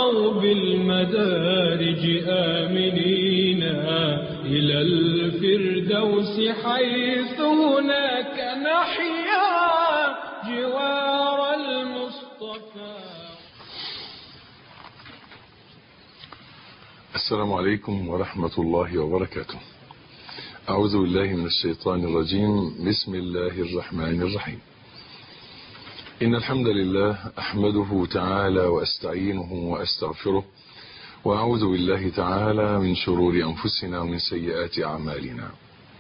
أو بالمدارج آمنين إلى الفردوس حيث هناك نحيا جوار المصطفى. السلام عليكم ورحمة الله وبركاته. أعوذ بالله من الشيطان الرجيم. بسم الله الرحمن الرحيم. إن الحمد لله أحمده تعالى وأستعينه وأستغفره، وأعوذ بالله تعالى من شرور أنفسنا ومن سيئات أعمالنا.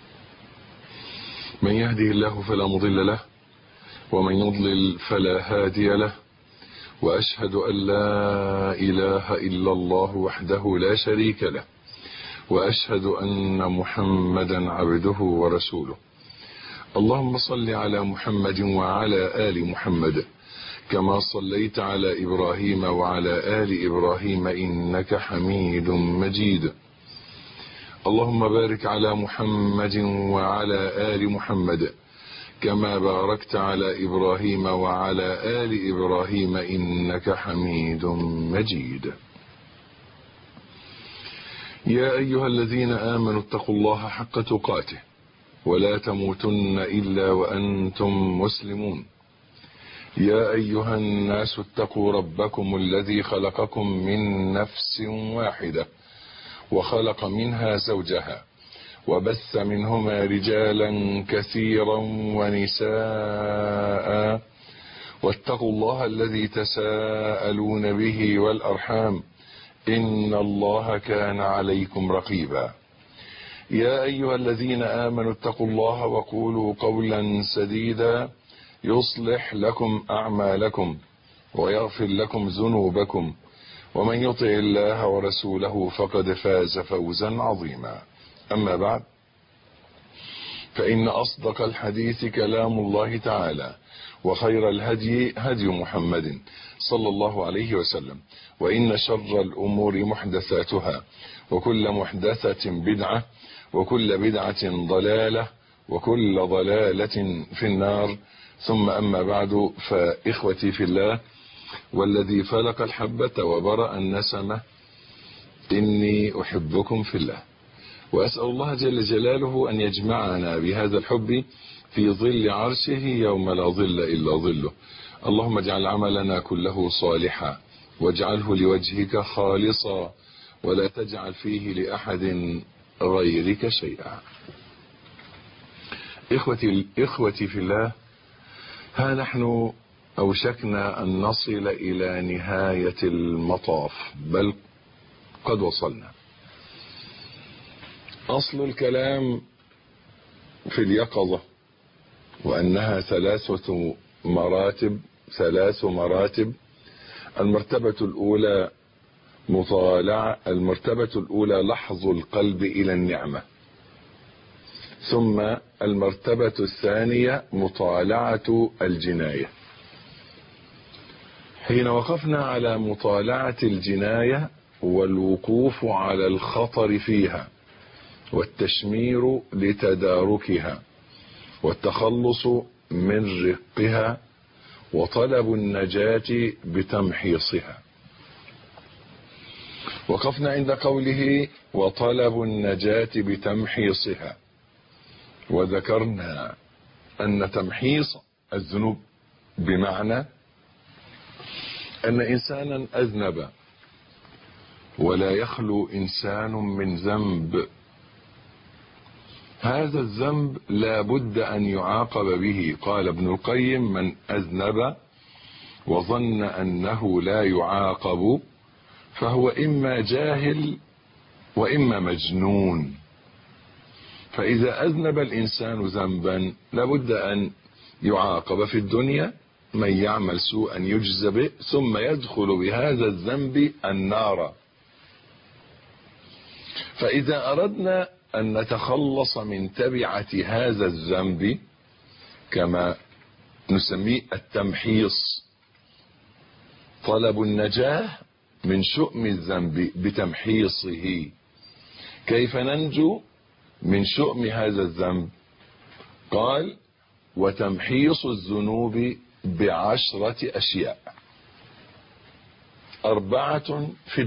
من يهده الله فلا مضل له، ومن يضلل فلا هادي له، وأشهد أن لا إله إلا الله وحده لا شريك له، وأشهد أن محمدا عبده ورسوله. اللهم صل على محمد وعلى آل محمد كما صليت على إبراهيم وعلى آل إبراهيم إنك حميد مجيد. اللهم بارك على محمد وعلى آل محمد كما باركت على إبراهيم وعلى آل إبراهيم إنك حميد مجيد. يا أيها الذين آمنوا اتقوا الله حق تقاته ولا تموتن إلا وأنتم مسلمون. يا أيها الناس اتقوا ربكم الذي خلقكم من نفس واحدة وخلق منها زوجها وبث منهما رجالا كثيرا ونساء، واتقوا الله الذي تساءلون به والأرحام إن الله كان عليكم رقيبا. يا أيها الذين آمنوا اتقوا الله وقولوا قولا سديدا يصلح لكم أعمالكم ويغفر لكم ذنوبكم، ومن يطع الله ورسوله فقد فاز فوزا عظيما. أما بعد، فإن أصدق الحديث كلام الله تعالى، وخير الهدي هدي محمد صلى الله عليه وسلم، وإن شر الأمور محدثاتها، وكل محدثة بدعة، وكل بدعة ضلالة، وكل ضلالة في النار. ثم أما بعد، فإخوتي في الله والذي فلق الحبة وبرأ النسمة، إني أحبكم في الله، وأسأل الله جل جلاله أن يجمعنا بهذا الحب في ظل عرشه يوم لا ظل إلا ظله. اللهم اجعل عملنا كله صالحا، واجعله لوجهك خالصا، ولا تجعل فيه لأحد غيرك شيئا. إخوتي في الله، ها نحن أوشكنا أن نصل إلى نهاية المطاف، بل قد وصلنا. أصل الكلام في اليقظة وأنها ثلاث مراتب. المرتبة الأولى لحظ القلب إلى النعمة، ثم المرتبة الثانية مطالعة الجناية. حين وقفنا على مطالعة الجناية والوقوف على الخطر فيها والتشمير لتداركها والتخلص من رقها وطلب النجاة بتمحيصها. وقفنا عند قوله وطلب النجاة بتمحيصها، وذكرنا أن تمحيص الذنوب بمعنى أن إنسانا أذنب، ولا يخلو إنسان من ذنب. هذا الذنب لا بد أن يعاقب به. قال ابن القيم: من أذنب وظن أنه لا يعاقب فهو إما جاهل وإما مجنون. فإذا أذنب الإنسان ذنبا لابد أن يعاقب في الدنيا، من يعمل سوءا يجزى به، ثم يدخل بهذا الذنب النار. فإذا أردنا أن نتخلص من تبعة هذا الذنب، كما نسميه التمحيص، طلب النجاة من شؤم الذنب بتمحيصه. كيف ننجو من شؤم هذا الذنب؟ قال: وتمحيص الذنوب ب10 أشياء. أربعة في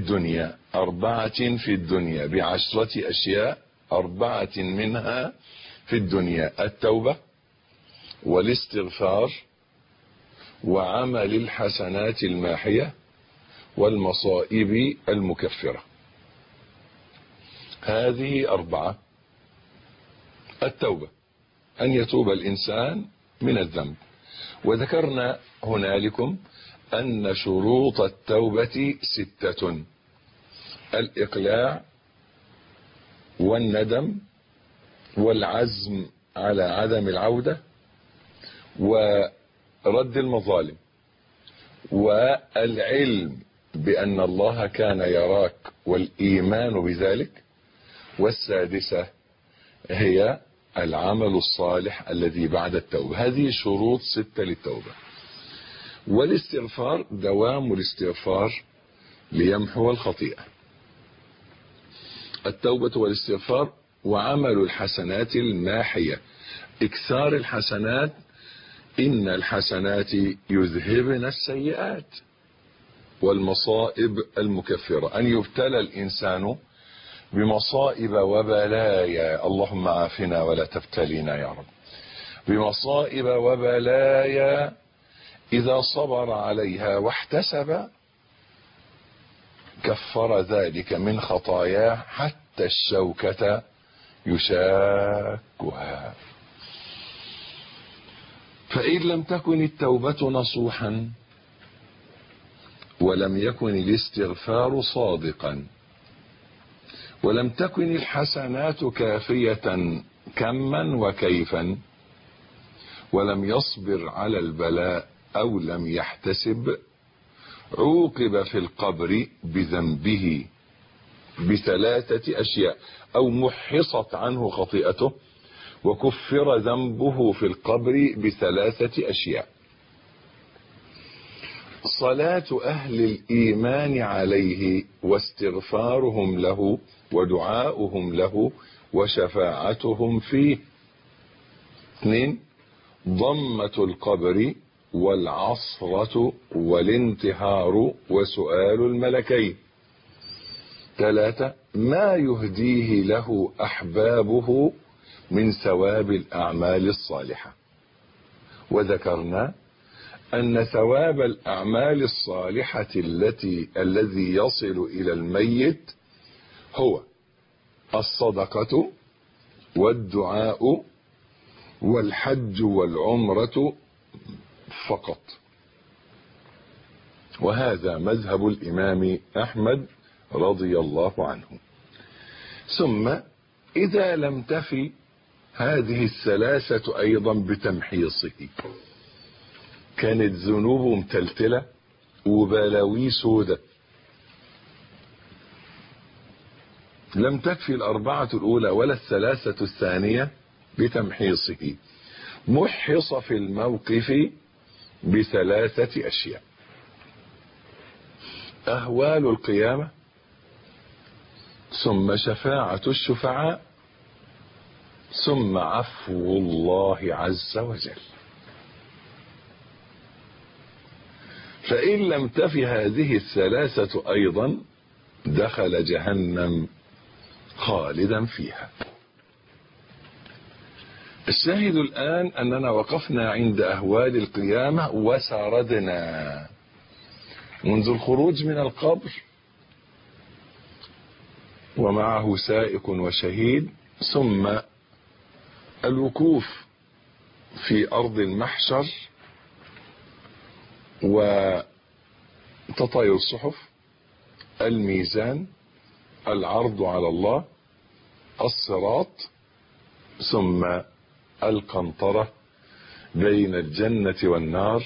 الدنيا بعشرة أشياء، 4 منها في الدنيا: التوبة والاستغفار وعمل الحسنات الماحية والمصائب المكفرة. هذه 4: التوبة، أن يتوب الإنسان من الذنب، وذكرنا هنالكم أن شروط التوبة 6: الإقلاع والندم والعزم على عدم العودة ورد المظالم والعلم بأن الله كان يراك والإيمان بذلك، والسادسة هي العمل الصالح الذي بعد التوبة. هذه شروط 6 للتوبة. والاستغفار دوام الاستغفار ليمحو الخطيئة. التوبة والاستغفار وعمل الحسنات الماحية، إكثار الحسنات، إن الحسنات يذهبن السيئات. والمصائب المكفرة، أن يبتلى الإنسان بمصائب وبلايا، اللهم عافنا ولا تبتلينا يا رب، بمصائب وبلايا إذا صبر عليها واحتسب كفر ذلك من خطاياه حتى الشوكة يشاكها. فإن لم تكن التوبة نصوحا ولم يكن الاستغفار صادقا ولم تكن الحسنات كافية كما وكيفا ولم يصبر على البلاء أو لم يحتسب، عوقب في القبر بذنبه ب3 أشياء، أو محصت عنه خطيئته وكفر ذنبه في القبر ب3 أشياء: صلاة أهل الإيمان عليه واستغفارهم له ودعاؤهم له وشفاعتهم فيه. 2: ضمة القبر والعصرة والانتهار وسؤال الملكين. 3: ما يهديه له أحبابه من ثواب الأعمال الصالحة. وذكرنا أن ثواب الأعمال الصالحة الذي يصل إلى الميت هو الصدقة والدعاء والحج والعمرة فقط. وهذا مذهب الإمام أحمد رضي الله عنه. ثم إذا لم تفي هذه ال3 أيضا بتمحيصه، كانت ذنوبه متلتلة وبلاوي سودة، لم تكفي 4 الأولى ولا 3 الثانية بتمحيصه، محص في الموقف ب3 أشياء: أهوال القيامة، ثم شفاعة الشفعاء، ثم عفو الله عز وجل. فإن لم تفي هذه ال3 أيضا دخل جهنم خالدا فيها. الشاهد الآن أننا وقفنا عند أهوال القيامة وسردنا منذ الخروج من القبر ومعه سائق وشهيد، ثم الوقوف في أرض المحشر وتطاير الصحف، الميزان، العرض على الله، الصراط، ثم القنطرة بين الجنة والنار.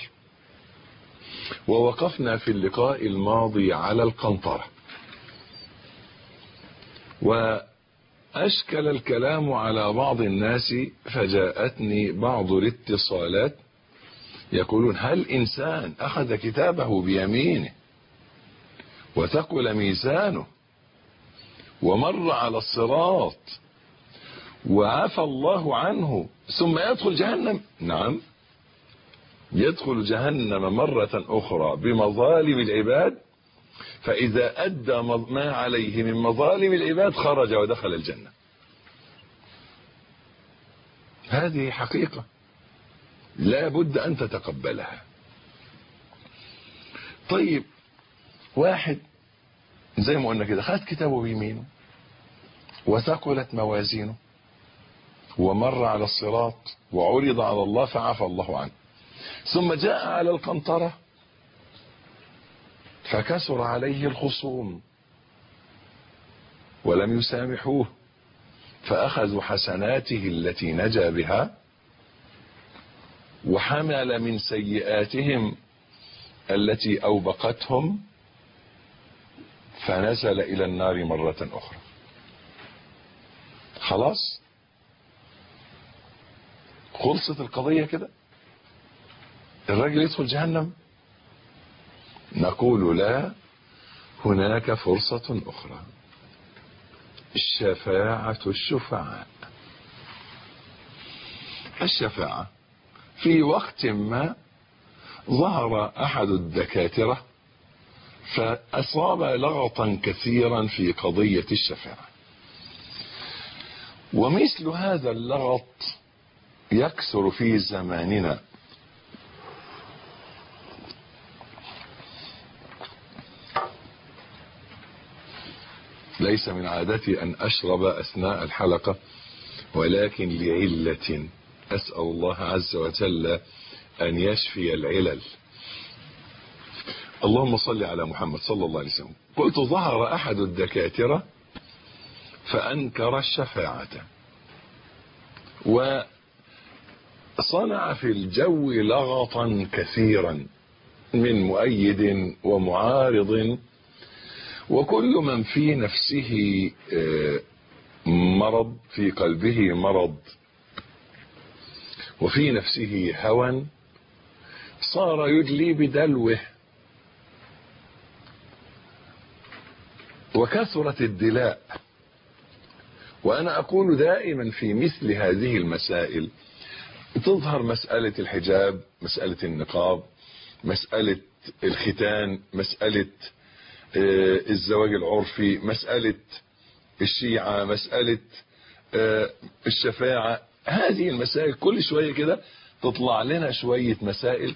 ووقفنا في اللقاء الماضي على القنطرة، وأشكل الكلام على بعض الناس، فجاءتني بعض الاتصالات يقولون: هل إنسان أخذ كتابه بيمينه وثقل ميزانه ومر على الصراط وعفى الله عنه ثم يدخل جهنم؟ نعم، يدخل جهنم مرة أخرى بمظالم العباد فإذا أدى ما عليه من مظالم العباد خرج ودخل الجنة. هذه حقيقة لا بد أن تتقبلها. طيب واحد زي ما قلنا كده خد كتابه بيمينه وثقلت موازينه ومر على الصراط وعرض على الله فعفى الله عنه، ثم جاء على القنطرة فكسر عليه الخصوم ولم يسامحوه فأخذوا حسناته التي نجا بها وحمل من سيئاتهم التي أوبقتهم فنزل إلى النار مرة أخرى. خلاص خلصت القضية كده، الراجل يدخل جهنم؟ نقول لا، هناك فرصة أخرى، الشفاعة الشفعاء. الشفاعة في وقت ما ظهر أحد الدكاترة فأصاب لغطا كثيرا في قضية الشفاعة، ومثل هذا اللغط يكثر في زماننا. ليس من عادتي أن أشرب أثناء الحلقة، ولكن لعلة أسأل الله عز وجل أن يشفي العلل. اللهم صل على محمد صلى الله عليه وسلم. قلت ظهر أحد الدكاترة فأنكر الشفاعة وصنع في الجو لغطا كثيرا من مؤيد ومعارض، وكل من في نفسه مرض، في قلبه مرض وفي نفسه هوى صار يدلي بدلوه، وكثرت الدلاء. وأنا أقول دائما في مثل هذه المسائل تظهر مسألة الحجاب، مسألة النقاب، مسألة الختان، مسألة الزواج العرفي، مسألة الشيعة، مسألة الشفاعة. هذه المسائل كل شوية كده تطلع لنا شوية مسائل،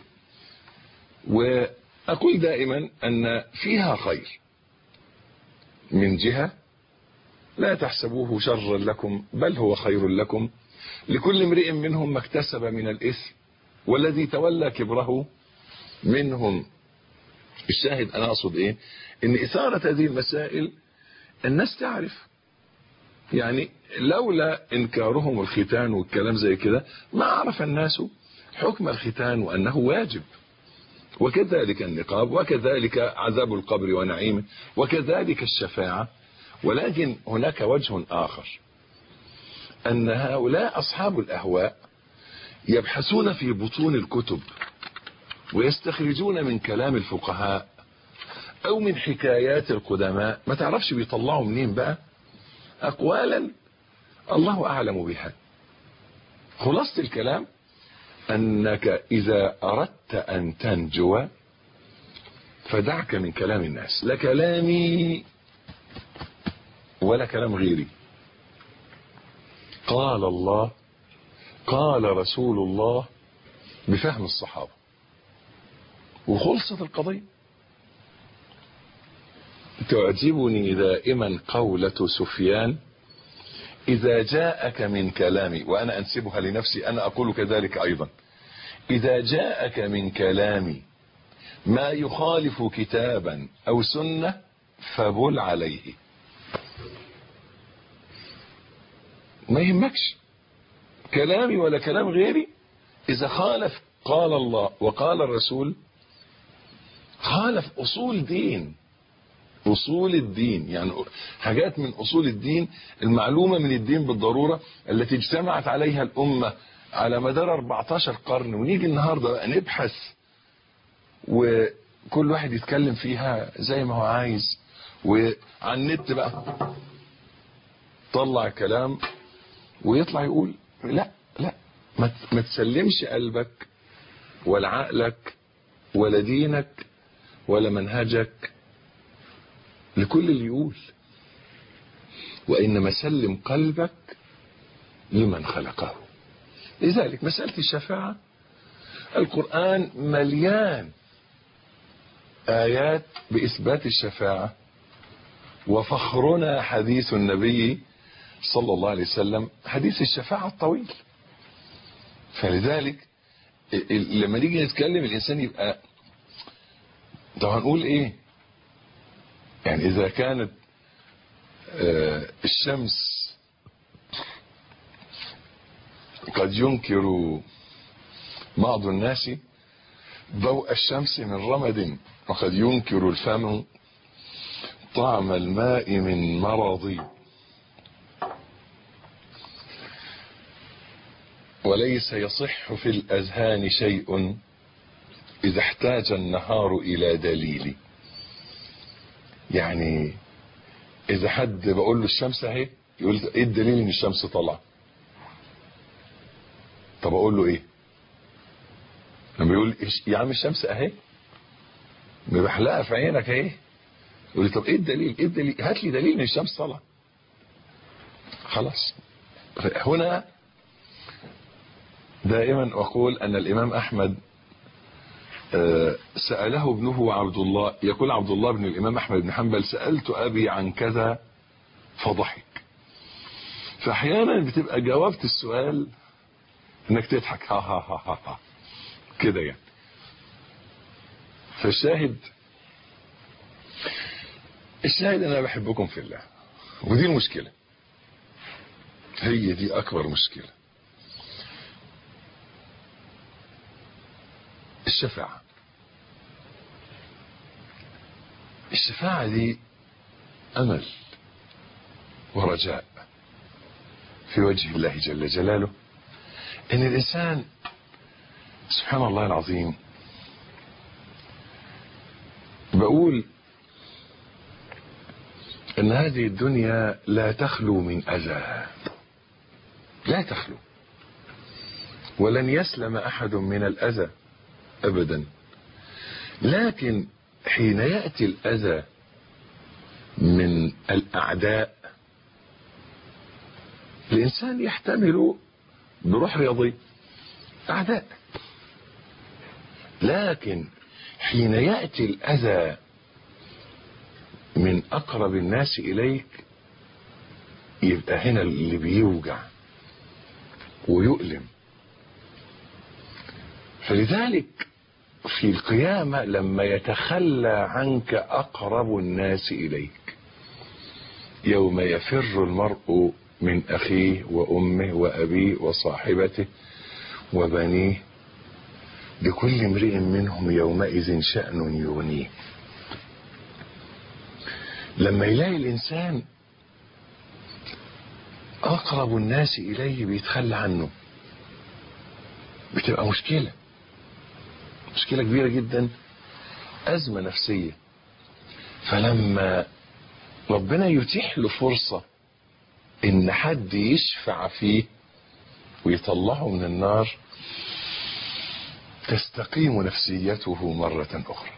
وأقول دائما أن فيها خير. من جهة لا تحسبوه شرا لكم بل هو خير لكم، لكل امرئ منهم ما اكتسب من الإثم والذي تولى كبره منهم. الشاهد أنا أقصد إيه؟ إن إثارة هذه المسائل الناس تعرف، يعني لولا إنكارهم الختان والكلام زي كده ما عرف الناس حكم الختان وأنه واجب، وكذلك النقاب، وكذلك عذاب القبر ونعيمه، وكذلك الشفاعة. ولكن هناك وجه آخر، أن هؤلاء أصحاب الأهواء يبحثون في بطون الكتب ويستخرجون من كلام الفقهاء أو من حكايات القدماء، ما تعرفش بيطلعوا منين بقى، أقوالا الله أعلم بها. خلاصة الكلام أنك إذا أردت أن تنجو فدعك من كلام الناس، لا كلامي ولا كلام غيري. قال الله قال رسول الله بفهم الصحابة، وخلصت القضية. تعجبني دائما قولة سفيان: إذا جاءك من كلامي، وأنا أنسبها لنفسي، أنا أقول كذلك أيضا، إذا جاءك من كلامي ما يخالف كتابا أو سنة فبل عليه. ما يهمكش كلامي ولا كلام غيري، إذا خالف قال الله وقال الرسول، خالف أصول دين، أصول الدين، يعني حاجات من أصول الدين المعلومة من الدين بالضرورة التي اجتمعت عليها الأمة على مدار 14 قرن، ونيجي النهاردة بقى نبحث وكل واحد يتكلم فيها زي ما هو عايز، وعلى النت بقى طلع كلام ويطلع يقول لا لا، ما تسلمش قلبك ولا عقلك ولا دينك ولا منهجك لكل اللي يقول. وإنما سلم قلبك لمن خلقه. لذلك مسألة الشفاعة القرآن مليان آيات بإثبات الشفاعة، وفخرنا حديث النبي صلى الله عليه وسلم حديث الشفاعة الطويل. فلذلك لما نيجي نتكلم الإنسان يبقى طب هنقول إيه؟ يعني إذا كانت الشمس قد ينكر بعض الناس ضوء الشمس من رمد، وقد ينكر الفم طعم الماء من مرض، وليس يصح في الأذهان شيء إذا احتاج النهار إلى دليل. يعني إذا حد بقول له الشمس اهي، يقول إيه الدليل إن الشمس طلع؟ طب أقول له إيه؟ لما يقول يا عم الشمس اهي مبحلقة في عينك اهي، يقول لي طب إيه الدليل؟ إيه الدليل؟ هات لي دليل إن الشمس طلع. خلاص. هنا دائما أقول أن الإمام أحمد سأله ابنه عبد الله، يقول عبد الله بن الإمام أحمد بن حنبل سألت أبي عن كذا فضحك. فأحيانا بتبقى جاوبت السؤال إنك تضحك ها ها ها ها, ها. كده يعني. فالشاهد أنا بحبكم في الله، ودي المشكلة، هي دي أكبر مشكلة. الشفاعة دي أمل ورجاء في وجه الله جل جلاله، إن الإنسان سبحان الله العظيم. بقول إن هذه الدنيا لا تخلو من أذى، لا تخلو، ولن يسلم أحد من الأذى أبدا. لكن حين يأتي الأذى من الأعداء الإنسان يحتمل بروح رياضي أعداء، لكن حين يأتي الأذى من أقرب الناس إليك يبقى هنا اللي بيوجع ويؤلم. فلذلك في القيامة لما يتخلى عنك أقرب الناس إليك، يوم يفر المرء من أخيه وأمه وأبيه وصاحبته وبنيه لكل امرئ منهم يومئذ شأن يغنيه. لما يلاقي الإنسان أقرب الناس إليه بيتخلى عنه بتبقى مشكلة كبيرة جدا، أزمة نفسية. فلما ربنا يتيح له فرصة إن حد يشفع فيه ويطلعه من النار تستقيم نفسيته مرة أخرى.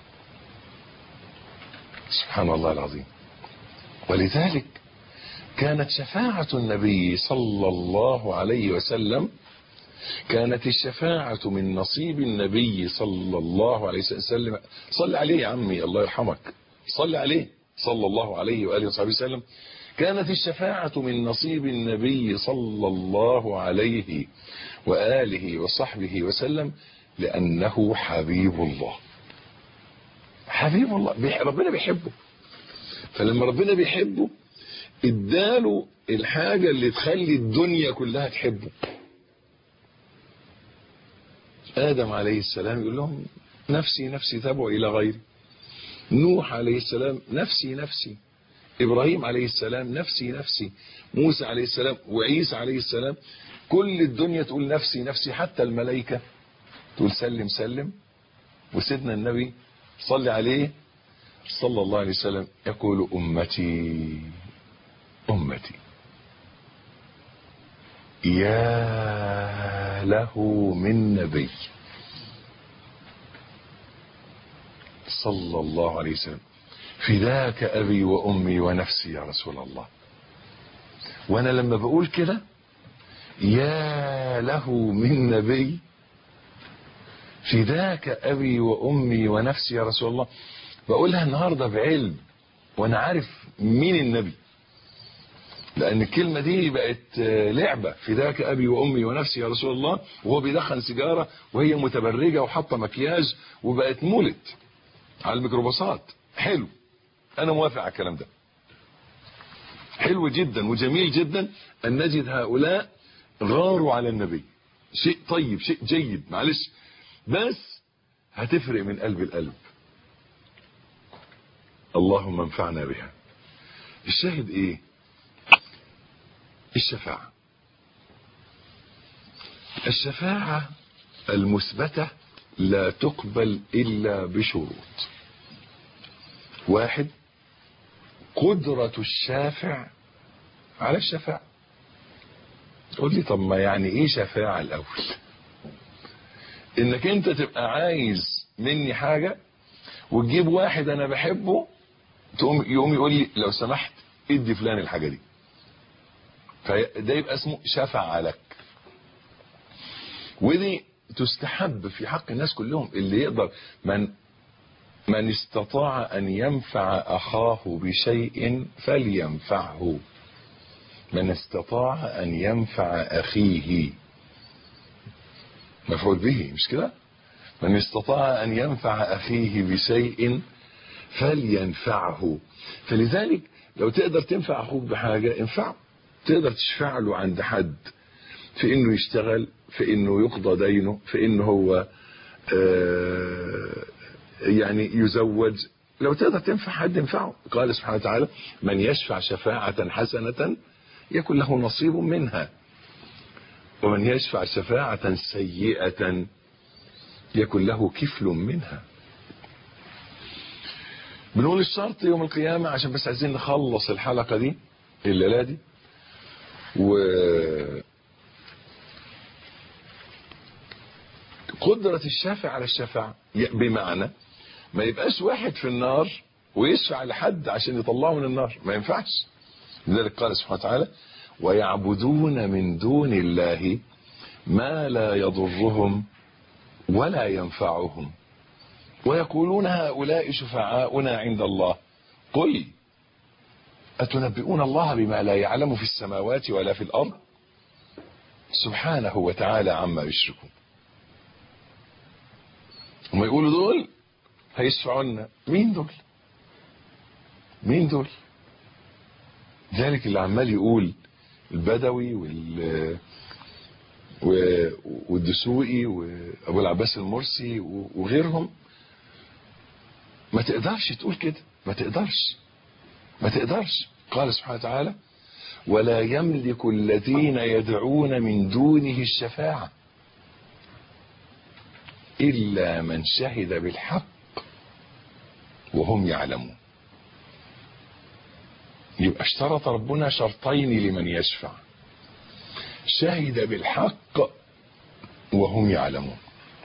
سبحان الله العظيم. ولذلك كانت شفاعة النبي صلى الله عليه وسلم، كانت الشفاعة من نصيب النبي صلى الله عليه وسلم. صل عليه يا عمي الله يرحمك، صل عليه صلى الله عليه وآله وصحبه وسلم. كانت الشفاعة من نصيب النبي صلى الله عليه وآله وصحبه وسلم لأنه حبيب الله. حبيب الله، ربنا بيحبه. فلما ربنا بيحبه اداله الحاجة اللي تخلي الدنيا كلها تحبه. آدم عليه السلام يقول لهم نفسي نفسي تابعوا إلى غيري. نوح عليه السلام نفسي نفسي. إبراهيم عليه السلام نفسي نفسي. موسى عليه السلام وعيسى عليه السلام كل الدنيا تقول نفسي نفسي، حتى الملائكة تقول سلم سلم. وسيدنا النبي صلى عليه صلى الله عليه وسلم يقول أمتي أمتي. يا له من نبي صلى الله عليه وسلم فداك أبي وأمي ونفسي يا رسول الله. وأنا لما بقول كده يا له من نبي، فداك أبي وأمي ونفسي يا رسول الله، بقولها النهاردة بعلم وأنا عارف مين النبي، لأن الكلمة دي بقت لعبة. فداك أبي وأمي ونفسي يا رسول الله، وهو بيدخن سيجارة وهي متبرجة وحاطة مكياج وبقت مولد على الميكروباصات. حلو، أنا موافق على الكلام ده، حلو جدا وجميل جدا أن نجد هؤلاء غاروا على النبي. شيء طيب، شيء جيد، معلش، بس هتفرق من قلب القلب. اللهم انفعنا بها. الشاهد ايه؟ الشفاعة. الشفاعة المثبتة لا تقبل إلا بشروط. 1، قدرة الشافع على الشفاعة. قول لي طب ما يعني ايه شفاعة الأول؟ انك انت تبقى عايز مني حاجة وتجيب واحد انا بحبه، يقوم يقول لي لو سمحت ادي فلان الحاجة دي، فده يبقى اسمه شفع لك. ودي تستحب في حق الناس كلهم. اللي يقدر، من استطاع ان ينفع اخاه بشيء فلينفعه. من استطاع ان ينفع اخيه، مفعول به، مش كده؟ من استطاع ان ينفع اخيه بشيء فلينفعه. فلذلك لو تقدر تنفع اخوك بحاجة انفعه. تقدر تشفع له عند حد في انه يشتغل، في انه يقضى دينه، في انه هو يعني يزوج. لو تقدر تنفع حد انفعه. قال سبحانه وتعالى من يشفع شفاعة حسنة يكن له نصيب منها، ومن يشفع شفاعة سيئة يكن له كفل منها. بنقول الشرط يوم القيامة عشان بس عايزين نخلص الحلقة دي الليلة دي. قدرة الشافع على الشفاعة بمعنى ما يبقاش واحد في النار ويشفع لحد عشان يطلعه من النار، ما ينفعش. لذلك قال سبحانه وتعالى ويعبدون من دون الله ما لا يضرهم ولا ينفعهم ويقولون هؤلاء شفعاؤنا عند الله قل أتنبئون الله بما لا يعلم في السماوات ولا في الأرض سبحانه وتعالى عما يشركون. هم يقولوا دول هيشفعوا لنا. مين دول؟ مين دول؟ ذلك اللي عمال يقول البدوي والدسوقي وابو العباس المرسي وغيرهم، ما تقدرش تقول كده، ما تقدرش. قال سبحانه وتعالى ولا يملك الذين يدعون من دونه الشفاعة إلا من شهد بالحق وهم يعلمون. يبقى اشترط ربنا شرطين لمن يشفع: شهد بالحق وهم يعلمون.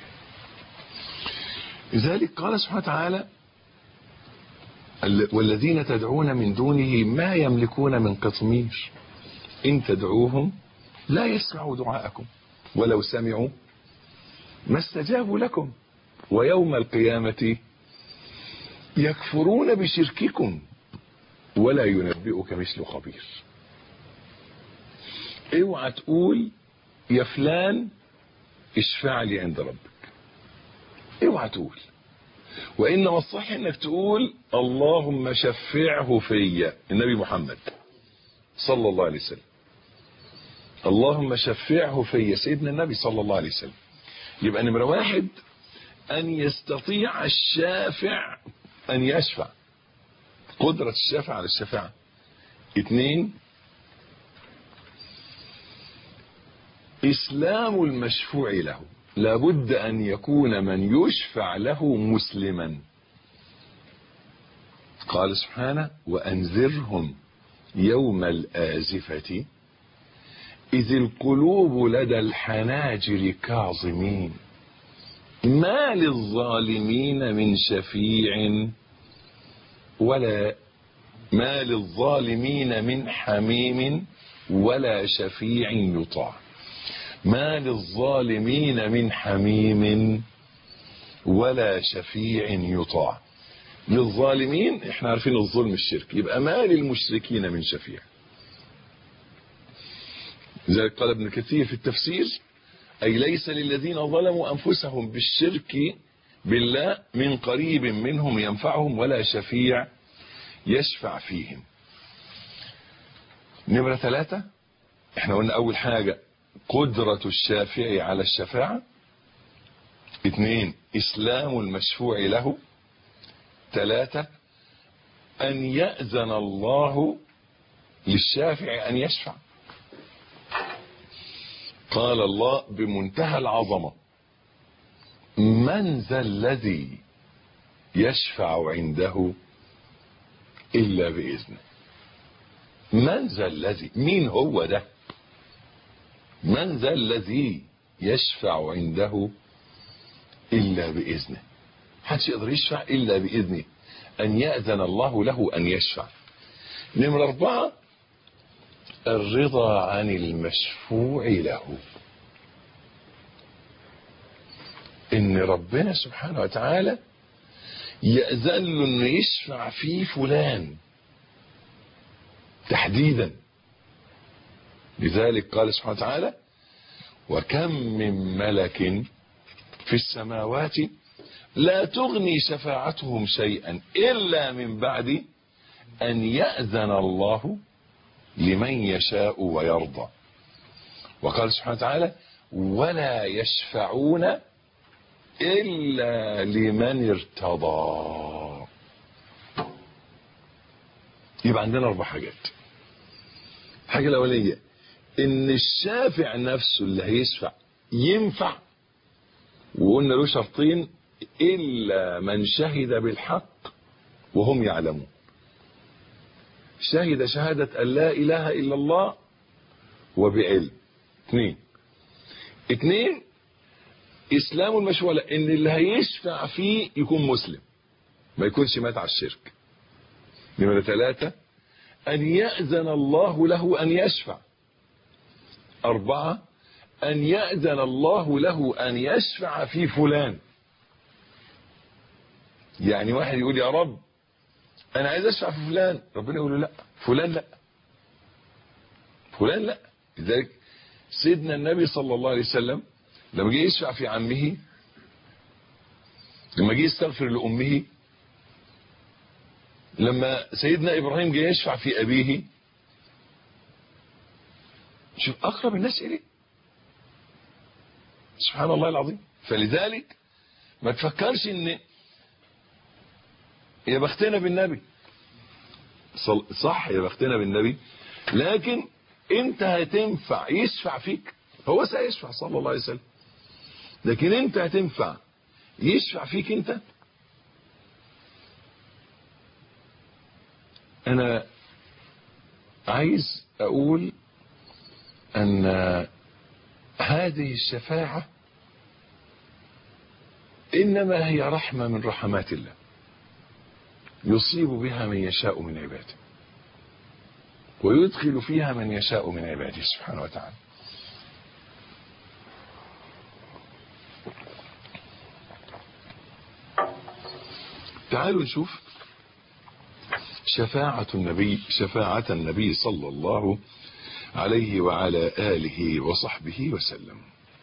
لذلك قال سبحانه وتعالى والذين تدعون من دونه ما يملكون من قطمير إن تدعوهم لا يسمعوا دعاءكم ولو سمعوا ما استجابوا لكم ويوم القيامة يكفرون بشرككم ولا ينبئك مثل خبير. اوعى تقول يا فلان اشفع لي عند ربك، اوعى تقول. وانما الصح انك تقول اللهم شفعه فيا، النبي محمد صلى الله عليه وسلم. اللهم شفعه فيا سيدنا النبي صلى الله عليه وسلم. يبقى نمرة واحد ان يستطيع الشافع ان يشفع، قدرة الشافع على الشفاعة. 2 إسلام المشفوع له، لابد أن يكون من يشفع له مسلما. قال سبحانه وأنذرهم يوم الآزفة إذ القلوب لدى الحناجر كاظمين ما للظالمين من شفيع ولا ما للظالمين من حميم ولا شفيع يطاع. ما للظالمين من حميم ولا شفيع يطاع. للظالمين احنا عارفين الظلم الشرك، يبقى ما للمشركين من شفيع. لذلك قال ابن كثير في التفسير: أي ليس للذين ظلموا أنفسهم بالشرك بالله من قريب منهم ينفعهم ولا شفيع يشفع فيهم. نمرة 3 احنا قلنا أول حاجة قدرة الشافع على الشفاعة. 2 إسلام المشفوع له. 3 أن يأذن الله للشافع أن يشفع. قال الله بمنتهى العظمة: من ذا الذي يشفع عنده إلا بإذنه. من ذا الذي، مين هو ده؟ من ذا الذي يشفع عنده إلا بإذنه. محدش يقدر يشفع إلا بإذنه، أن يأذن الله له أن يشفع. نمرة 4 الرضا عن المشفوع له. إن ربنا سبحانه وتعالى يأذن له إنه يشفع فيه فلان تحديدا. لذلك قال سبحانه وتعالى: وكم من ملك في السماوات لا تغني شفاعتهم شيئا إلا من بعد أن يأذن الله لمن يشاء ويرضى. وقال سبحانه وتعالى: ولا يشفعون إلا لمن ارتضى. يبقى عندنا 4 حاجات. الحاجة الأولية إن الشافع نفسه اللي هيشفع ينفع، وقلنا له شرطين: إلا من شهد بالحق وهم يعلمون. شهد شهادة أن لا إله إلا الله وبعلم. 2 إسلام المشفوع له، إن اللي هيشفع فيه يكون مسلم، ما يكونش مات على الشرك. نمرة 3 أن يأذن الله له أن يشفع. 4 أن يأذن الله له أن يشفع في فلان. يعني واحد يقول: يا رب أنا عايز أشفع في فلان، ربنا يقول له: لا، فلان لا، فلان لا. لذلك سيدنا النبي صلى الله عليه وسلم لما جه يشفع في عمه، لما جه يستغفر لأمه، لما سيدنا إبراهيم جه يشفع في أبيه، شوف أقرب الناس إليه، سبحان الله العظيم. فلذلك ما تفكرش إن يا بختنا بالنبي، صح، يا بختنا بالنبي، لكن انت هتنفع يشفع فيك، هو سيشفع صلى الله عليه وسلم، لكن انت هتنفع يشفع فيك انت. انا عايز اقول ان هذه الشفاعة انما هي رحمة من رحمات الله يصيب بها من يشاء من عباده ويدخل فيها من يشاء من عباده سبحانه وتعالى. تعالوا نشوف شفاعة النبي صلى الله عليه وعلى آله وصحبه وسلم.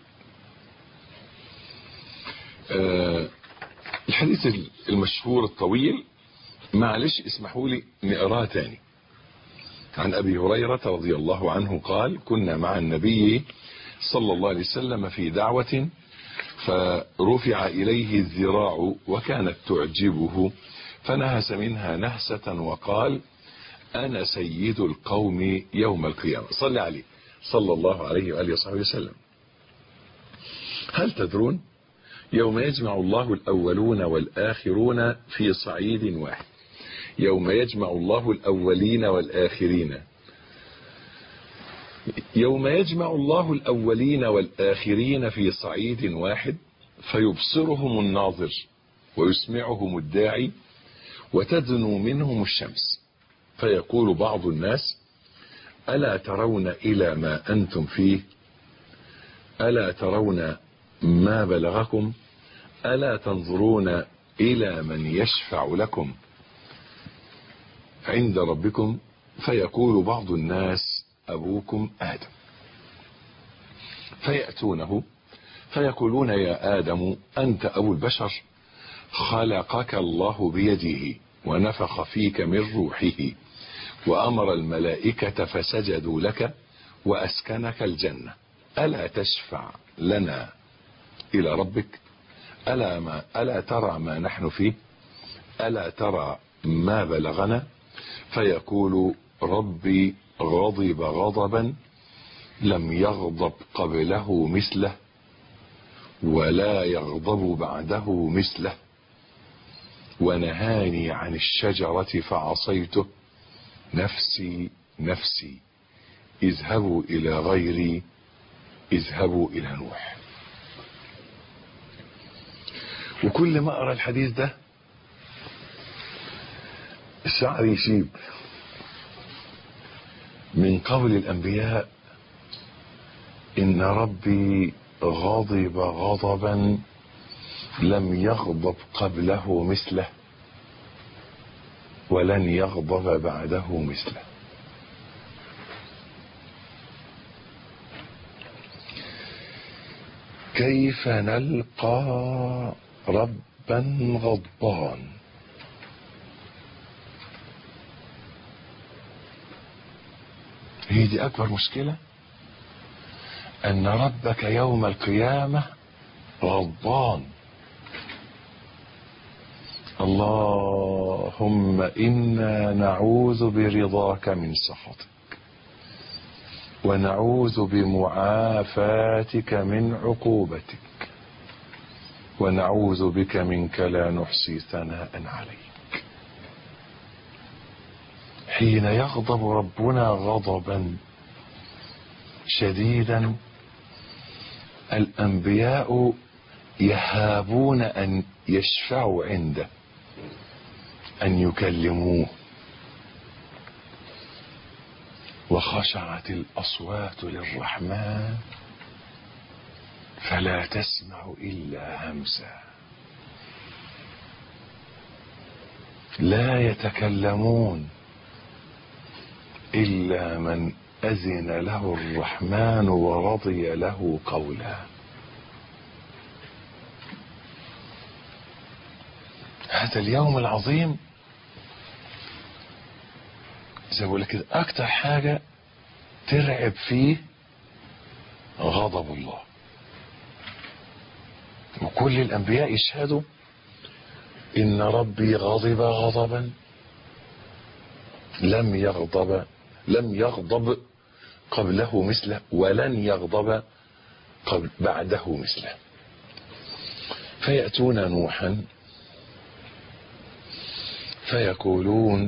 الحديث المشهور الطويل، معلش اسمحوا لي نقراه تاني. عن أبي هريرة رضي الله عنه قال: كنا مع النبي صلى الله عليه وسلم في دعوة فرفع إليه الذراع وكانت تعجبه فنهس منها نهسة وقال: أنا سيد القوم يوم القيامة. صلى عليه صلى الله عليه وآله وصحبه وسلم. هل تدرون يوم يجمع الله الأولون والآخرون في صعيد واحد، يوم يجمع الله الأولين والآخرين، يوم يجمع الله الأولين والآخرين في صعيد واحد فيبصرهم الناظر ويسمعهم الداعي وتدنو منهم الشمس، فيقول بعض الناس: ألا ترون إلى ما أنتم فيه؟ ألا ترون ما بلغكم؟ ألا تنظرون إلى من يشفع لكم عند ربكم؟ فيقول بعض الناس: أبوكم آدم. فيأتونه فيقولون: يا آدم، أنت أبو البشر، خلقك الله بيده ونفخ فيك من روحه وأمر الملائكة فسجدوا لك وأسكنك الجنة، ألا تشفع لنا إلى ربك؟ ألا ترى ما نحن فيه؟ ألا ترى ما بلغنا؟ فيقول: ربي غضب غضبا لم يغضب قبله مثله ولا يغضب بعده مثله، ونهاني عن الشجرة فعصيته، نفسي نفسي، اذهبوا إلى غيري، اذهبوا إلى نوح. وكل ما أقرأ الحديث ده الشعر يشيب من قول الأنبياء: إن ربي غضب غضبا لم يغضب قبله مثله ولن يغضب بعده مثله. كيف نلقى ربا غضبان؟ هي دي أكبر مشكلة، أن ربك يوم القيامة غضبان. اللهم إنا نعوذ برضاك من سخطك ونعوذ بمعافاتك من عقوبتك ونعوذ بك منك لا نحصي ثناء عليك. حين يغضب ربنا غضبا شديدا الأنبياء يهابون أن يشفعوا عنده، أن يكلموه، وخشعت الأصوات للرحمن فلا تسمع إلا همسا. لا يتكلمون إلا من أذن له الرحمن ورضي له قولا. هذا اليوم العظيم زي ما بقول لك كده، أكتر حاجة ترعب فيه غضب الله. وكل الأنبياء يشهدوا: إن ربي غضب غضبا لم يغضب قبله مثله ولن يغضب بعده مثله. فيأتون نوحا فيقولون: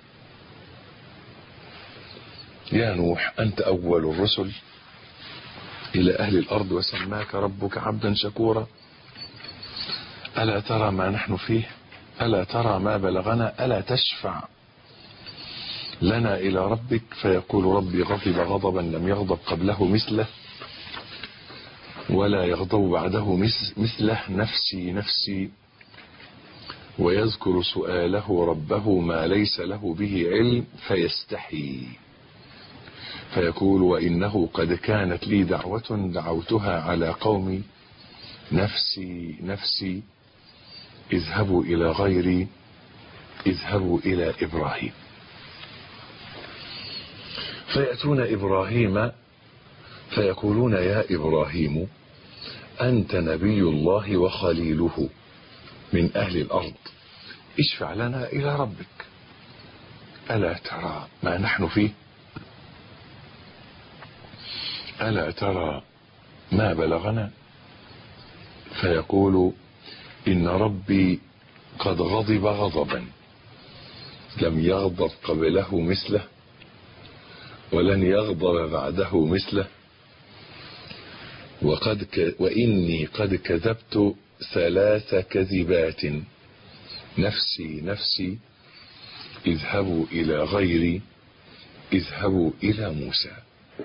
يا نوح، أنت أول الرسل إلى أهل الأرض وسماك ربك عبدا شكورا، ألا ترى ما نحن فيه؟ ألا ترى ما بلغنا؟ ألا تشفع لنا إلى ربك؟ فيقول: ربي غضب غضبا لم يغضب قبله مثله ولا يغضب بعده مثله، نفسي نفسي. ويذكر سؤاله ربه ما ليس له به علم فيستحي فيقول: وإنه قد كانت لي دعوة دعوتها على قومي، نفسي نفسي، اذهبوا إلى غيري، اذهبوا إلى إبراهيم. فيأتون إبراهيم فيقولون: يا إبراهيم، أنت نبي الله وخليله من أهل الأرض، اشفع لنا إلى ربك، ألا ترى ما نحن فيه؟ ألا ترى ما بلغنا؟ فيقول: إن ربي قد غضب غضبا لم يغضب قبله مثله ولن يغضب بعده مثله، وإني قد كذبت 3 كذبات، نفسي نفسي، اذهبوا إلى غيري، اذهبوا إلى موسى.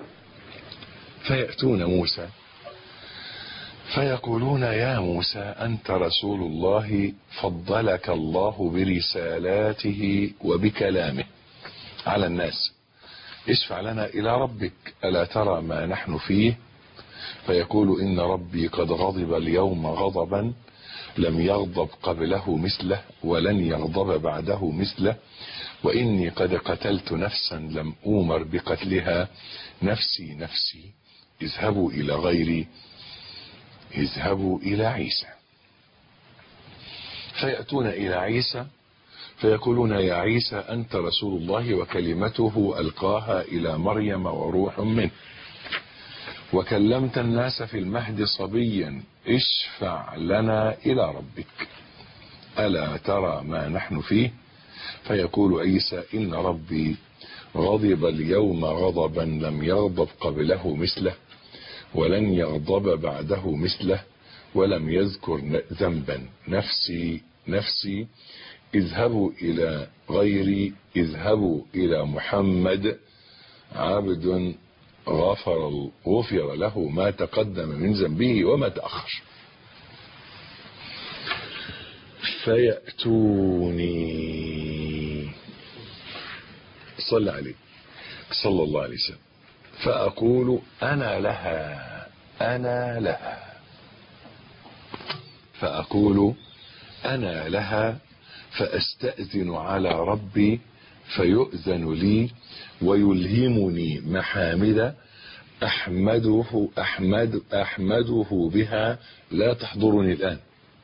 فيأتون موسى فيقولون يا موسى أنت رسول الله فضلك الله برسالاته وبكلامه على الناس، اشفع لنا إلى ربك ألا ترى ما نحن فيه؟ فيقول إن ربي قد غضب اليوم غضبا لم يغضب قبله مثله ولن يغضب بعده مثله، وإني قد قتلت نفسا لم أومر بقتلها، نفسي نفسي، اذهبوا إلى غيري، اذهبوا إلى عيسى. فيأتون إلى عيسى فيقولون يا عيسى أنت رسول الله وكلمته ألقاها إلى مريم وروح منه، وكلمت الناس في المهد صبيا، اشفع لنا إلى ربك ألا ترى ما نحن فيه؟ فيقول عيسى إن ربي غضب اليوم غضبا لم يغضب قبله مثله ولن يغضب بعده مثله، ولم يذكر ذنبا، نفسي نفسي، اذهبوا إلى غيري، اذهبوا إلى محمد عبد غفر له ما تقدم من ذنبه وما تأخر. فيأتوني صلى عليه صلى الله عليه وسلم فأقول أنا لها أنا لها، فأقول أنا لها، فأستأذن على ربي فيؤذن لي ويلهمني محامد أحمده بها لا تحضرني الآن،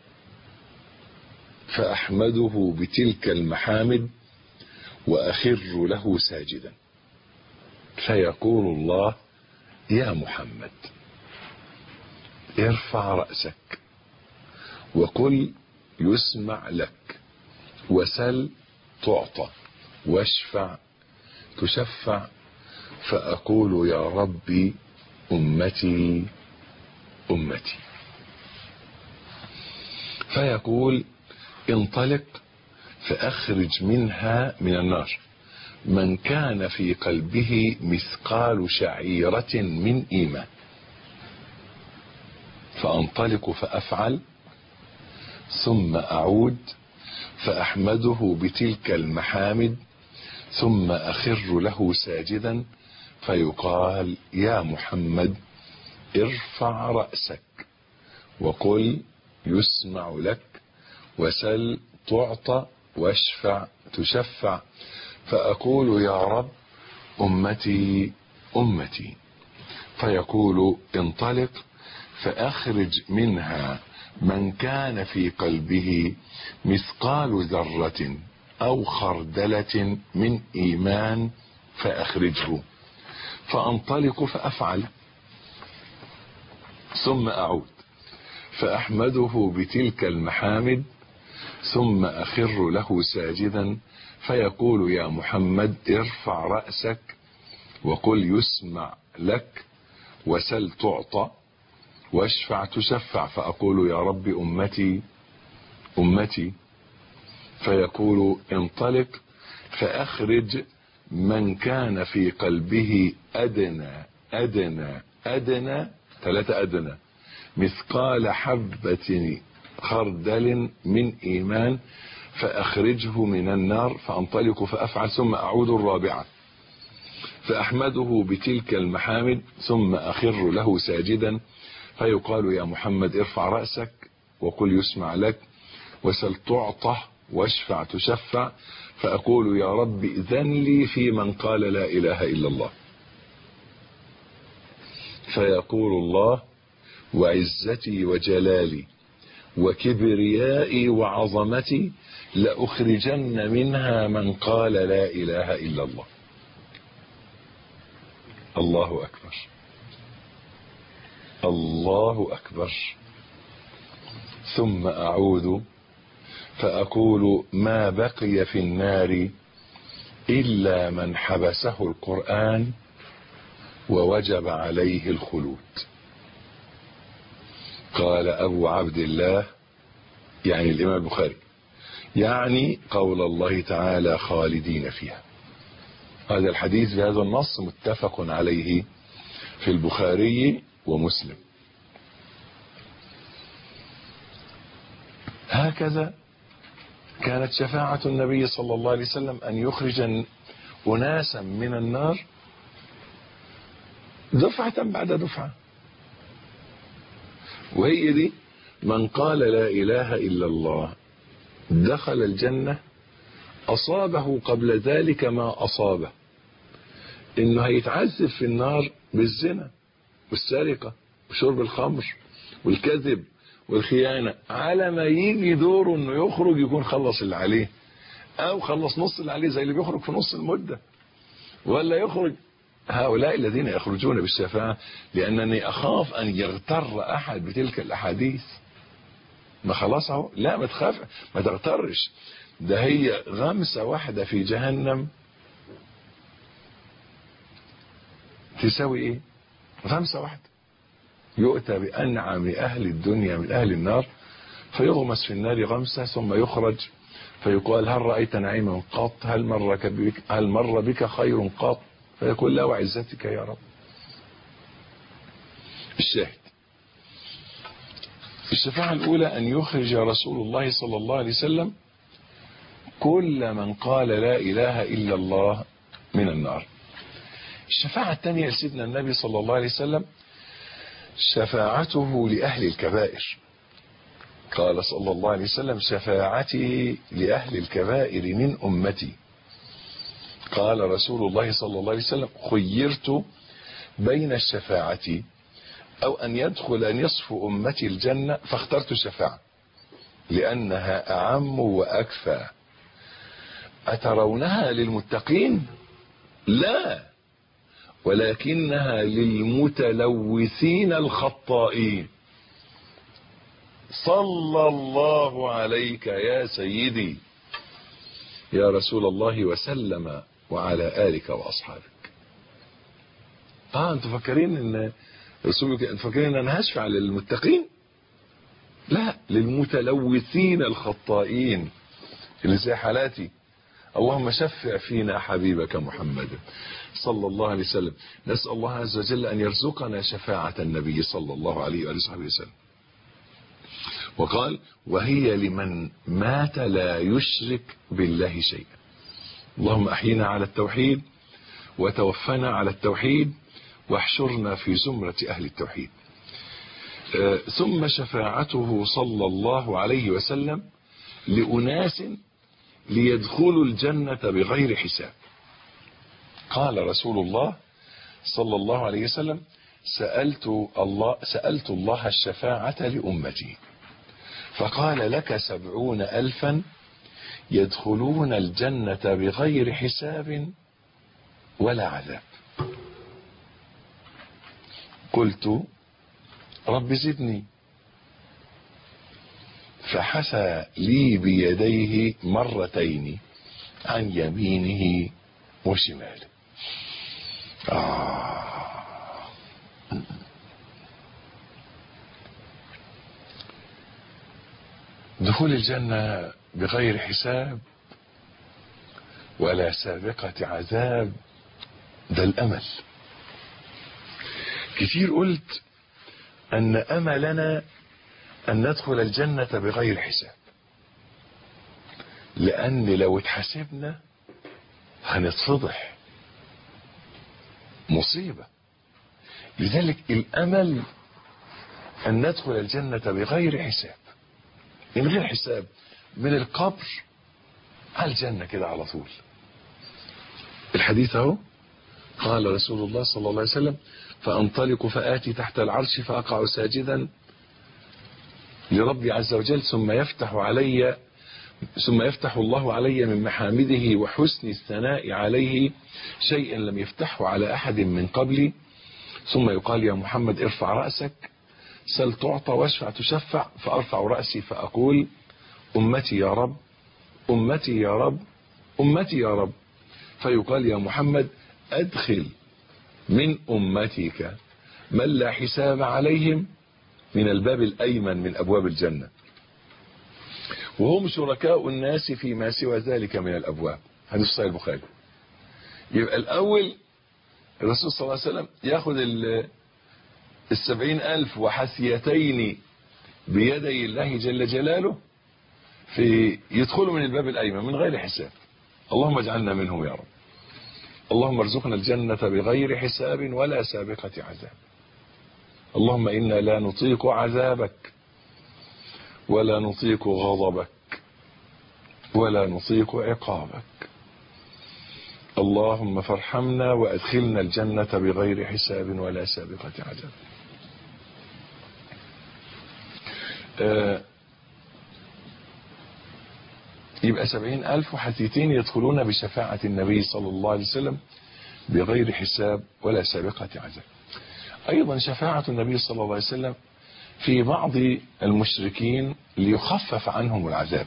فأحمده بتلك المحامد وأخر له ساجدا. فيقول الله يا محمد ارفع رأسك وقل يسمع لك، وسل تعطى، واشفع تشفع. فأقول يا ربي أمتي أمتي. فيقول انطلق فأخرج منها من النار من كان في قلبه مثقال شعيرة من إيمان. فأنطلق فأفعل، ثم أعود فأحمده بتلك المحامد، ثم أخر له ساجدا، فيقال يا محمد ارفع رأسك وقل يسمع لك، وسل تعطى، واشفع تشفع. فأقول يا رب أمتي أمتي. فيقول انطلق فأخرج منها من كان في قلبه مثقال ذرة أو خردلة من إيمان فأخرجه. فأنطلق فأفعل، ثم أعود فأحمده بتلك المحامد، ثم أخر له ساجدا، فيقول يا محمد ارفع رأسك وقل يسمع لك، وسل تعطى، واشفع تشفع. فأقول يا رب أمتي أمتي. فيقول انطلق فأخرج من كان في قلبه أدنى 3 أدنى مثقال حبة خردل من إيمان فأخرجه من النار. فأنطلق فأفعل، ثم أعود الرابعة فأحمده بتلك المحامد، ثم أخر له ساجدا، فيقال يا محمد ارفع رأسك وقل يسمع لك، وسل تعطى، واشفع تشفع. فأقول يا رب إذن لي في من قال لا إله إلا الله. فيقول الله وعزتي وجلالي وكبريائي وعظمتي لأخرجن منها من قال لا إله إلا الله. الله أكبر الله أكبر. ثم أعود فأقول ما بقي في النار إلا من حبسه القرآن ووجب عليه الخلود. قال أبو عبد الله يعني الإمام البخاري يعني قول الله تعالى خالدين فيها. هذا الحديث بهذا النص متفق عليه في البخاري ومسلم. هكذا كانت شفاعة النبي صلى الله عليه وسلم أن يخرج أناسا من النار دفعة بعد دفعة، وهي دي: من قال لا إله إلا الله دخل الجنة أصابه قبل ذلك ما أصابه. إنه هيتعذب في النار بالزنا والسرقة وشرب الخمر والكذب والخيانة، على ما يجي دوره إنه يخرج يكون خلص اللي عليه، أو خلص نص اللي عليه زي اللي بيخرج في نص المدة، ولا يخرج. هؤلاء الذين يخرجون بالشفاعة، لأنني أخاف أن يغتر أحد بتلك الأحاديث. ما خلاص اهو، لا ما تخاف، ما تغترش، ده هي غمسة واحدة في جهنم تساوي ايه؟ غمسة واحدة. يؤتى بأنعم أهل الدنيا من أهل النار فيغمس في النار غمسة، ثم يخرج فيقال: هل رأيت نعيما قط؟ هل مر بك خير قط؟ فيقول: لا وعزتك يا رب. الشاهد: الشفاعة الأولى أن يخرج رسول الله صلى الله عليه وسلم كل من قال لا إله إلا الله من النار. الشفاعة الثانية لسيدنا النبي صلى الله عليه وسلم شفاعته لأهل الكبائر. قال صلى الله عليه وسلم: شفاعتي لأهل الكبائر من أمتي. قال رسول الله صلى الله عليه وسلم: خيرت بين الشفاعة أو أن يدخل نصف أمتي الجنة فاخترت الشفاعة لأنها أعم وأكفى. أترونها للمتقين؟ لا، ولكنها للمتلوثين الخطائين. صلى الله عليك يا سيدي يا رسول الله وسلم وعلى آلك وأصحابك. أنتوا فاكرين إن رسولك، أنتوا فاكرين إن أنا هشفع للمتقين؟ لا، للمتلوثين الخطائين اللي زي حالاتي. اللهم شفع فينا حبيبك محمد صلى الله عليه وسلم. نسأل الله عز وجل أن يرزقنا شفاعة النبي صلى الله عليه وآله وسلم. وقال: وهي لمن مات لا يشرك بالله شيئا. اللهم أحينا على التوحيد وتوفنا على التوحيد واحشرنا في زمرة أهل التوحيد. ثم شفاعته صلى الله عليه وسلم لأناس ليدخلوا الجنة بغير حساب. قال رسول الله صلى الله عليه وسلم: سألت الله الشفاعة لأمتي فقال: لك 70,000 يدخلون الجنة بغير حساب ولا عذاب. قلت: رب زدني. فحثى لي بيديه مرتين عن يمينه وشماله. دخول الجنة بغير حساب ولا سابقة عذاب، ده الأمل. كتير قلت أن أملنا أن ندخل الجنة بغير حساب، لأن لو اتحسبنا هنتفضح، مصيبة. لذلك الأمل أن ندخل الجنة بغير حساب، من غير حساب، من القبر على الجنة كده على طول. الحديث اهو، قال رسول الله صلى الله عليه وسلم: فأنطلق فآتي تحت العرش فأقع ساجدا لربي عز وجل ثم يفتح الله علي من محامده وحسن الثناء عليه شيئا لم يفتحه على أحد من قبلي، ثم يقال: يا محمد ارفع رأسك سل تعطى واشفع تشفع. فأرفع رأسي فأقول: أمتي يا رب، أمتي يا رب، أمتي يا رب. فيقال: يا محمد أدخل من أمتك من لا حساب عليهم من الباب الأيمن من أبواب الجنة. وهم شركاء الناس فيما سوى ذلك من الأبواب. حديث صحيح البخاري. يبقى الأول الرسول صلى الله عليه وسلم ياخذ 70,000 وحثيتين بيدي الله جل جلاله في يدخلوا من الباب الأيمن من غير حساب. اللهم اجعلنا منهم يا رب. اللهم ارزقنا الجنة بغير حساب ولا سابقة عذاب. اللهم إنا لا نطيق عذابك ولا نطيق غضبك ولا نطيق عقابك. اللهم فارحمنا وادخلنا الجنة بغير حساب ولا سابقة عذاب. يبقى 70,000 وحثيتين يدخلون بشفاعة النبي صلى الله عليه وسلم بغير حساب ولا سابقة عذاب. أيضا شفاعة النبي صلى الله عليه وسلم في بعض المشركين ليخفف عنهم العذاب.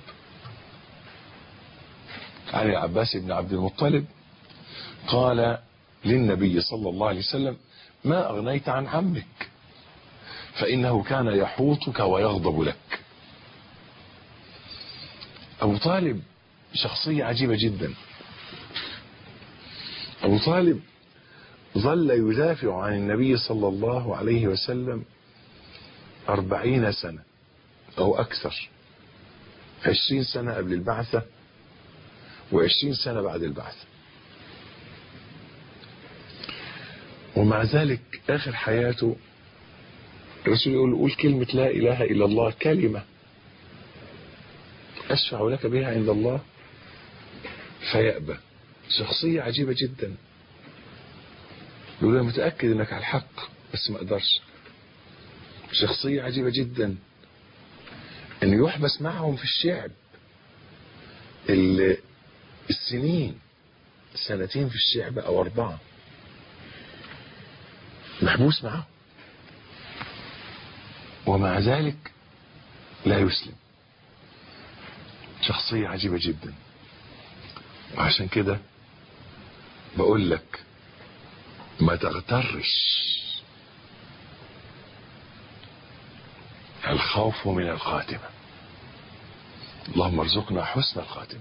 عن العباس بن عبد المطلب قال للنبي صلى الله عليه وسلم: ما أغنيت عن عمك فإنه كان يحوطك ويغضب لك. أبو طالب شخصية عجيبة جدا. أبو طالب ظل يدافع عن النبي صلى الله عليه وسلم 40 سنة أو أكثر، 20 سنة قبل البعثة و20 سنة بعد البعثة. ومع ذلك آخر حياته الرسول يقول: قول كلمة لا إله إلا الله، كلمة أشفع لك بها عند الله، فيأبى. شخصية عجيبة جدا. يقول: أنا متأكد أنك على الحق بس ما أقدرش. شخصية عجيبة جدا. أنه يحبس معهم في الشعب السنين، 2 في الشعب أو 4 محبوس معه، ومع ذلك لا يسلم. شخصية عجيبة جدا. وعشان كده بقول لك ما تغترش. الخوف من الخاتمة. اللهم ارزقنا حسن الخاتمة.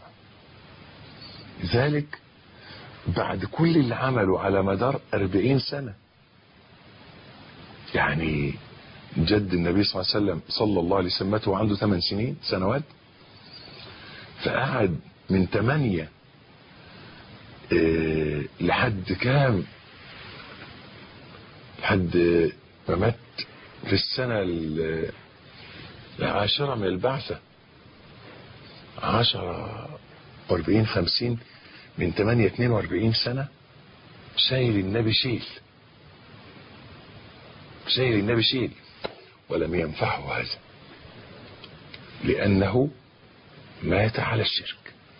لذلك بعد كل اللي عمله على مدار 40 سنة، يعني جد النبي صلى الله عليه وسلم صلى الله عليه وسلم مات وعنده 8 سنوات، فقعد من 8 لحد كام، لحد ما مات في السنة 10 من البعثة، 10 40 50 من 8 42 سنة شايل النبي شايل النبي شيل، ولم ينفعه هذا لأنه مات على الشرك.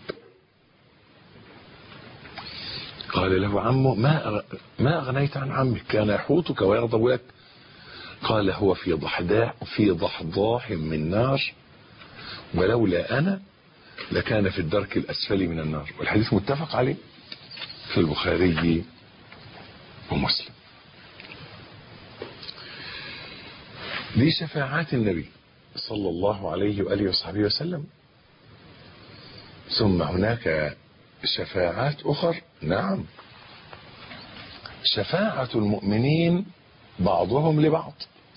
قال له عمه: ما أغنيت عن عمك، كان يحوطك ويغضب لك. قال: هو في ضحضاح من نار، ولولا أنا لكان في الدرك الأسفل من النار. والحديث متفق عليه في البخاري ومسلم. دي شفاعات النبي صلى الله عليه وآله وصحبه وسلم. ثم هناك شفاعات أخر. نعم، شفاعة المؤمنين بعضهم لبعض.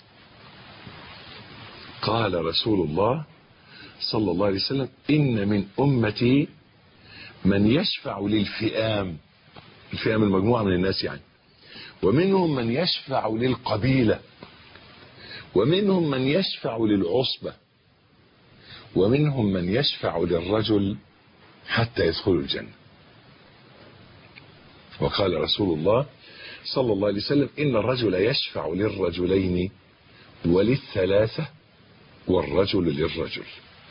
قال رسول الله صلى الله عليه وسلم: إن من أمتي من يشفع للفئام، الفئام المجموعة من الناس يعني، ومنهم من يشفع للقبيلة، ومنهم من يشفع للعصبة، ومنهم من يشفع للرجل حتى يدخل الجنة. وقال رسول الله صلى الله عليه وسلم: إن الرجل يشفع للرجلين وللثلاثة والرجل للرجل.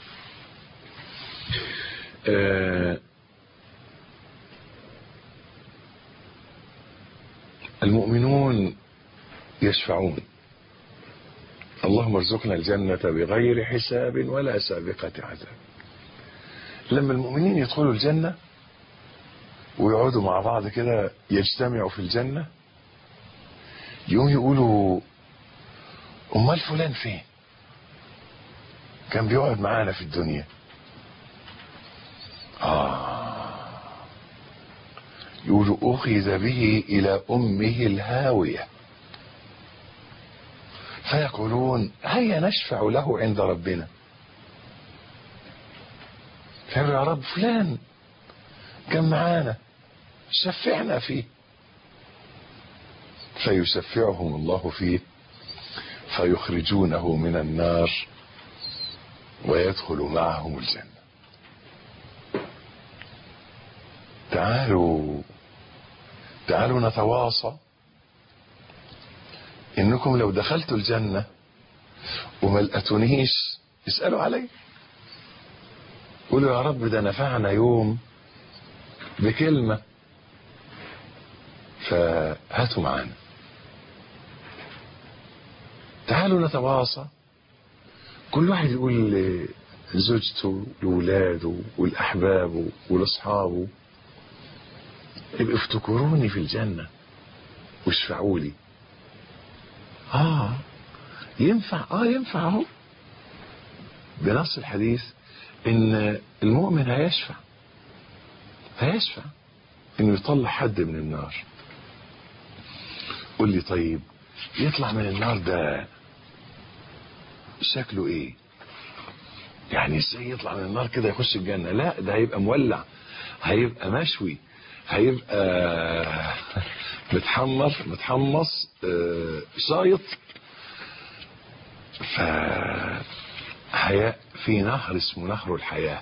المؤمنون يشفعون. اللهم ارزقنا الجنة بغير حساب ولا سابقة عذاب. لما المؤمنين يدخلوا الجنة ويقعدوا مع بعض كده، يجتمعوا في الجنة، يقوم يقولوا: أمال فلان فين؟ كان بيقعد معانا في الدنيا، يقول أخذ به إلى أمه الهاوية فيقولون هيا نشفع له عند ربنا. فيقول يا رب فلان كان معانا شفعنا فيه، فيشفعهم الله فيه فيخرجونه من النار ويدخل معهم الجنة. تعالوا نتواصى انكم لو دخلتوا الجنة وما لقيتونيش اسألوا علي، قولوا يا رب ده نفعنا يوم بكلمة فهاتوا معانا. تعالوا نتواصى، كل واحد يقول لزوجته لولاده والأحبابه ولأصحابه يبقى افتكروني في الجنة واشفعوا لي. ينفع اهو بنص الحديث ان المؤمن هيشفع انه يطلع حد من النار. قل لي طيب يطلع من النار ده شكله ايه؟ يعني ازاي يطلع من النار كده يخش الجنة؟ لا، ده هيبقى مولع، هيبقى مشوي، هيبقى متحمص شايط. في نهر اسمه نهر الحياة،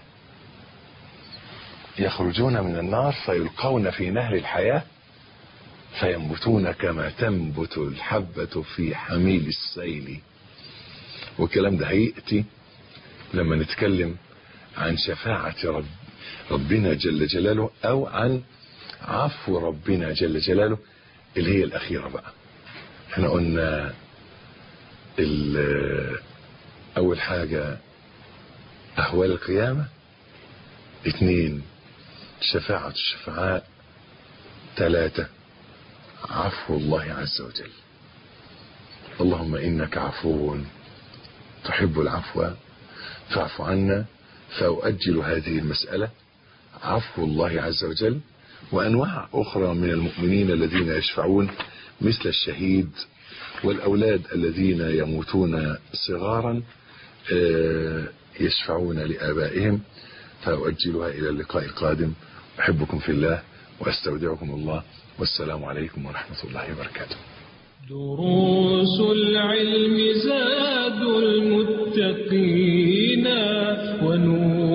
يخرجون من النار فيلقون في نهر الحياة فينبتون كما تنبت الحبة في حميل السيل. والكلام ده هيأتي لما نتكلم عن شفاعة ربنا جل جلاله او عن عفو ربنا جل جلاله اللي هي الأخيرة بقى. احنا قلنا أول حاجة أهوال القيامة، 2 شفاعة الشفعاء، 3 عفو الله عز وجل. اللهم إنك عفو تحب العفو فاعف عنا. فأؤجل هذه المسألة عفو الله عز وجل وأنواع أخرى من المؤمنين الذين يشفعون مثل الشهيد والأولاد الذين يموتون صغارا يشفعون لآبائهم. فأؤجلها إلى اللقاء القادم. أحبكم في الله وأستودعكم الله، والسلام عليكم ورحمة الله وبركاته. دروس العلم زاد المتقين ونور